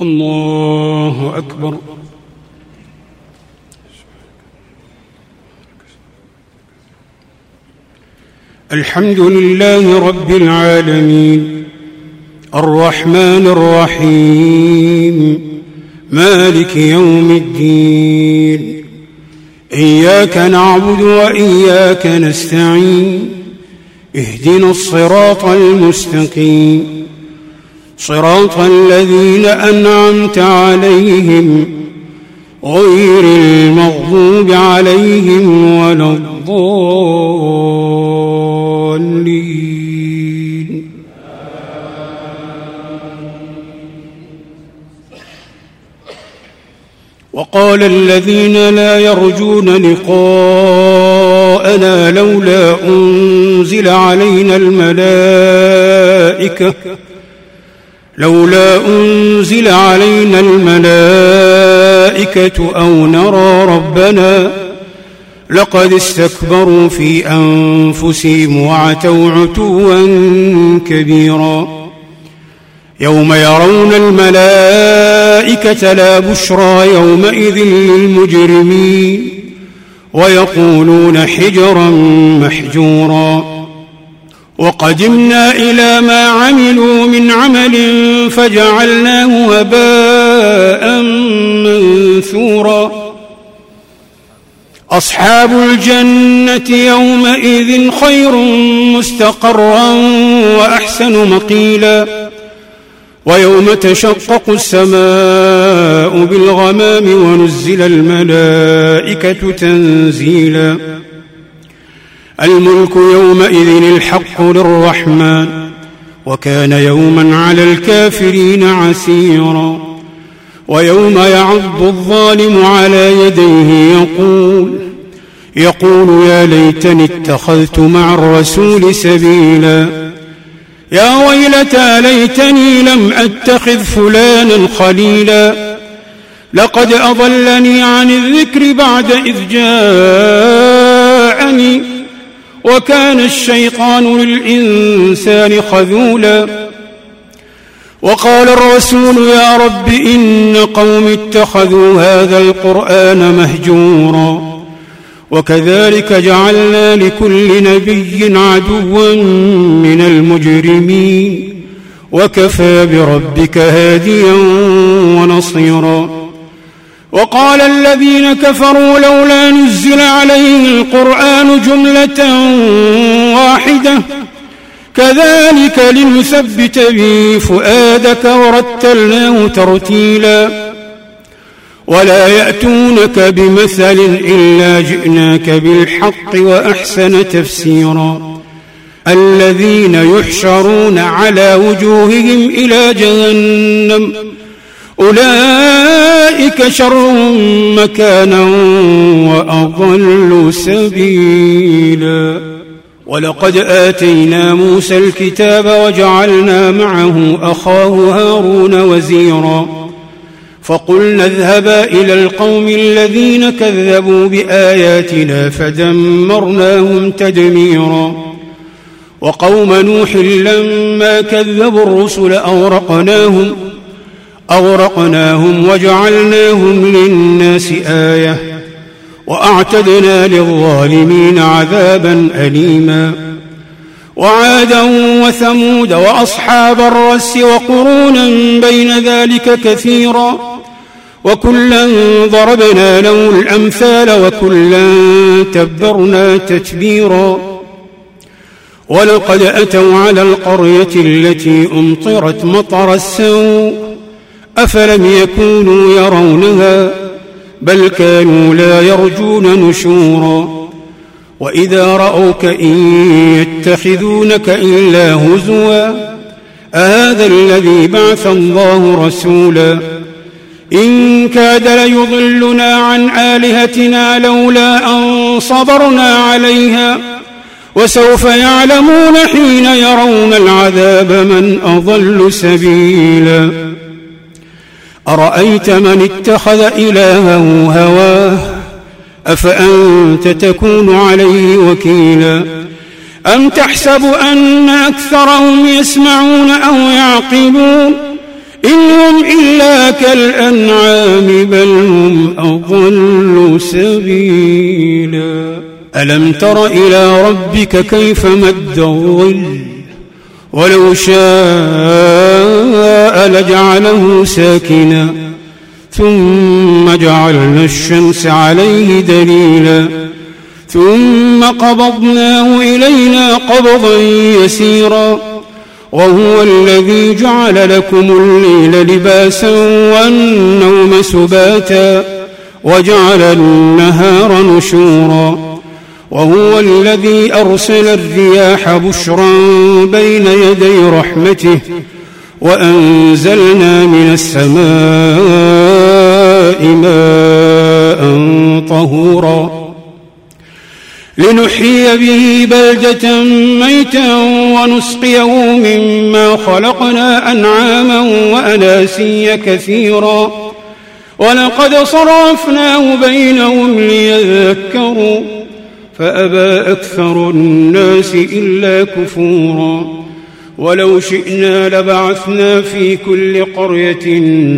الله أكبر. الحمد لله رب العالمين الرحمن الرحيم مالك يوم الدين. إياك نعبد وإياك نستعين. اهدنا الصراط المستقيم صراط الذين أنعمت عليهم غير المغضوب عليهم ولا الضالين. وقال الذين لا يرجون لقاءنا لولا أنزل علينا الملائكة أو نرى ربنا لقد استكبروا في أنفسهم وعتوا عتوا كبيرا. يوم يرون الملائكة لا بشرى يومئذ للمجرمين ويقولون حجرا محجورا. وقدمنا إلى ما عملوا من عمل فجعلناه هباء منثورا. أصحاب الجنة يومئذ خير مستقرا وأحسن مقيلا. ويوم تشقق السماء بالغمام ونزل الملائكة تنزيلا. الملك يومئذ الحق للرحمن وكان يوما على الكافرين عسيرا. ويوم يعض الظالم على يديه يقول يا ليتني اتخذت مع الرسول سبيلا. يا ويلتى ليتني لم أتخذ فلانا خليلا. لقد أضلني عن الذكر بعد إذ جاءني وكان الشيطان للإنسان خذولا. وقال الرسول يا رب إن قوم اتخذوا هذا القرآن مهجورا. وكذلك جعلنا لكل نبي عدوا من المجرمين وكفى بربك هاديا ونصيرا. وقال الذين كفروا لولا نزل عليه القرآن جملة واحدة كذلك لنثبت به فؤادك ورتلناه ترتيلا. ولا يأتونك بمثل إلا جئناك بالحق وأحسن تفسيرا. الذين يحشرون على وجوههم إلى جهنم أولئك شر مكانا وأضل سبيلا. ولقد آتينا موسى الكتاب وجعلنا معه أخاه هارون وزيرا. فقلنا اذهبا إلى القوم الذين كذبوا بآياتنا فدمرناهم تدميرا. وقوم نوح لما كذبوا الرسل أغرقناهم وجعلناهم للناس آية وأعتدنا للظالمين عذابا أليما. وعادا وثمود وأصحاب الرس وقرونا بين ذلك كثيرا وكلا ضربنا له الأمثال وكلا تبرنا تتبيرا. ولقد أتوا على القرية التي أمطرت مطر السوء أفلم يكونوا يرونها بل كانوا لا يرجون نشورا. وإذا رأوك إن يتخذونك إلا هزوا أهذا الذي بعث الله رسولا. إن كاد ليضلنا عن آلهتنا لولا أن صبرنا عليها وسوف يعلمون حين يرون العذاب من أضل سبيلا. أرأيت من اتخذ إلهه هواه أفأنت تكون عليه وكيلا. أم تحسب أن أكثرهم يسمعون أو يعقلون إن هم إلا كالأنعام بل هم أضل سبيلا ألم تر إلى ربك كيف مد الظل ولو شاء لجعله ساكنا ثم جعلنا الشمس عليه دليلا ثم قبضناه إلينا قبضا يسيرا وهو الذي جعل لكم الليل لباسا والنوم سباتا وجعل النهار نشورا وهو الذي أرسل الرياح بشرا بين يدي رحمته وأنزلنا من السماء ماء طهورا لنحيي به بلدة ميتا ونسقيه مما خلقنا أنعاما وأناسيا كثيرا ولقد صرفناه بينهم ليذكروا فأبى أكثر الناس إلا كفورا ولو شئنا لبعثنا في كل قرية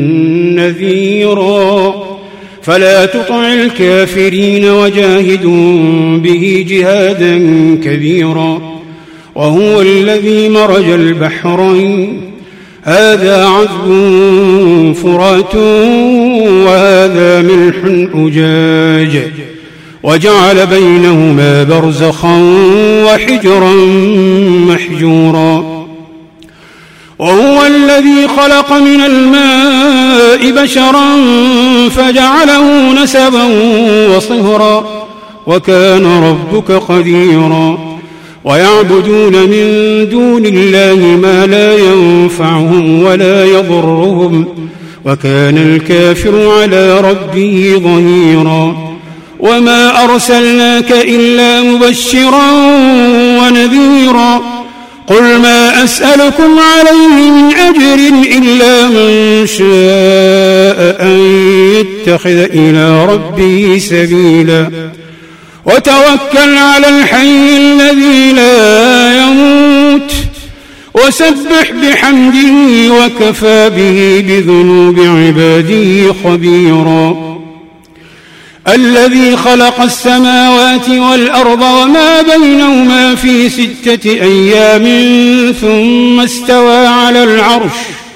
نذيرا فلا تطع الكافرين وجاهدوا به جهادا كبيرا وهو الذي مرج البحرين هذا عذب فرات وهذا ملح أجاج وجعل بينهما برزخا وحجرا محجورا وهو الذي خلق من الماء بشرا فجعله نسبا وصهرا وكان ربك قديرا ويعبدون من دون الله ما لا ينفعهم ولا يضرهم وكان الكافر على ربه ظهيرا وما أرسلناك إلا مبشرا ونذيرا قل ما أسألكم عليه من أجر إلا من شاء أن يتخذ إلى ربه سبيلا وتوكل على الحي الذي لا يموت وسبح بحمده وكفى به بذنوب عباده خبيرا الذي خلق السماوات والأرض وما بينهما في 6 أيام ثم استوى على العرش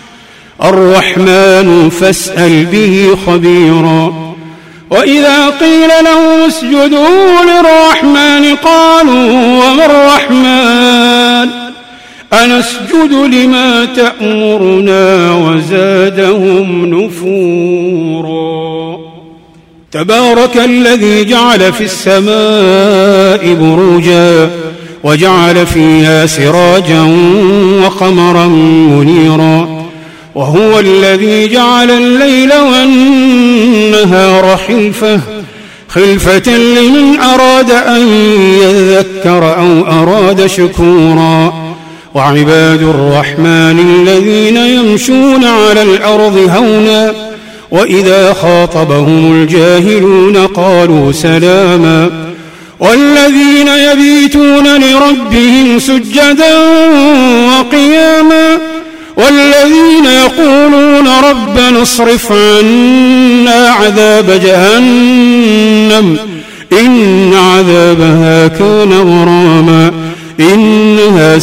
الرحمن فاسأل به خبيرا وإذا قيل لهم اسجدوا للرحمن قالوا وما الرحمن أنسجد لما تأمرنا وزادهم نفورا تبارك الذي جعل في السماء بروجا وجعل فيها سراجا وقمرا منيرا وهو الذي جعل الليل والنهار خلفة لمن أراد أن يذكر أو أراد شكورا وعباد الرحمن الذين يمشون على الأرض هونا وإذا خاطبهم الجاهلون قالوا سلاما والذين يبيتون لربهم سجدا وقياما والذين يقولون ربنا اصرف عنا عذاب جهنم إن عذابها كان غراما إنها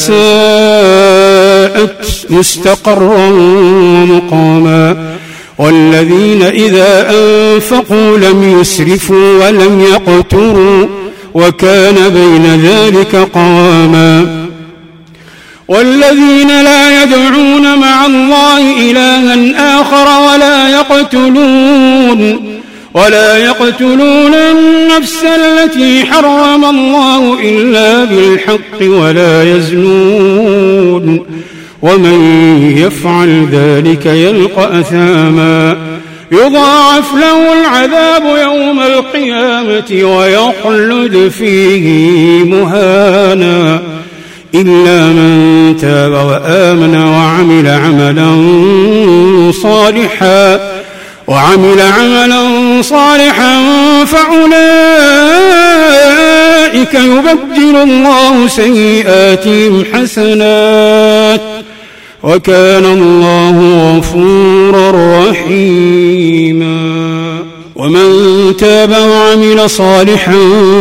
ساءت مستقرا ومقاما والذين إذا أنفقوا لم يسرفوا ولم يقتروا وكان بين ذلك قواما والذين لا يدعون مع الله إلها آخر ولا يقتلون النفس التي حرم الله إلا بالحق ولا يزنون ومن يفعل ذلك يلقى أثاما يضاعف له العذاب يوم القيامة ويخلد فيه مهانا إلا من تاب وآمن وعمل عملا صالحا فأولئك يبدل الله سيئاتهم حسنات وكان الله غفورا رحيما. ومن تاب وعمل صالحا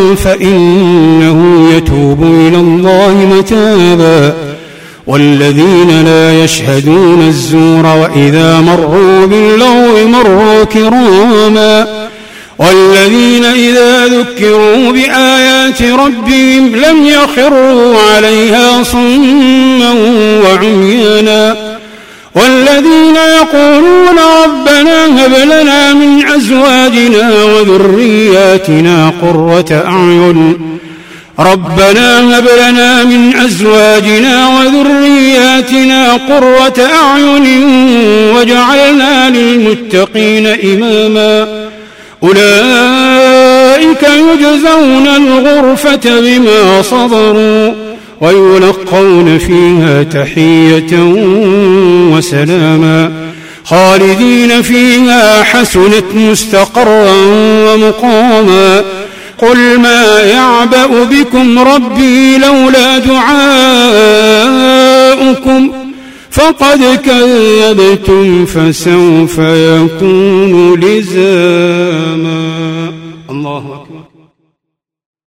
فإنه يتوب إلى الله متابا. والذين لا يشهدون الزور وإذا مروا باللغو مروا كراما. والذين إذا ذكروا بآيات ربهم لم يخروا عليها صما وعميانا. والذين يقولون ربنا هب لنا من أزواجنا وذرياتنا قرة أعين واجعلنا للمتقين إماما. أولئك يجزون الغرفة بما صبروا ويلقون فيها تحية وسلاما خالدين فيها حسنت مستقرا ومقاما. قل ما يعبأ بكم ربي لولا دعاؤكم فقد كذبتم فسوف يكون لزاما. الله أكبر.